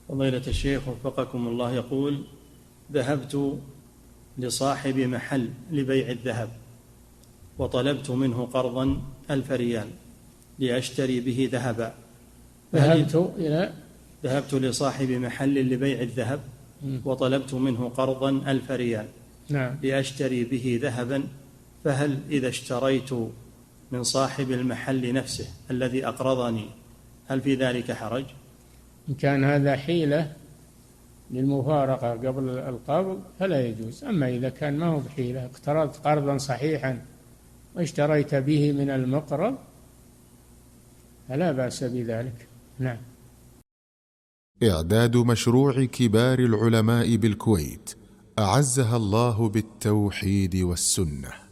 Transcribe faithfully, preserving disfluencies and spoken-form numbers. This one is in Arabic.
فضيلة الشيخ وفقكم الله، يقول: ذهبت لصاحب محل لبيع الذهب وطلبت منه قرضا ألف ريال لأشتري به ذهبا. ذهبت إلى ذهبت لصاحب محل لبيع الذهب وطلبت منه قرضا ألف ريال نعم. لأشتري به ذهبا، فهل إذا اشتريت من صاحب المحل نفسه الذي أقرضني هل في ذلك حرج؟ إن كان هذا حيلة للمفارقة قبل القبض فلا يجوز. أما إذا كان ما هو بحيلة، اقترضت قرضا صحيحا واشتريت به من المقرض فلا بأس بذلك. نعم. إعداد مشروع كبار العلماء بالكويت أعزها الله بالتوحيد والسنة.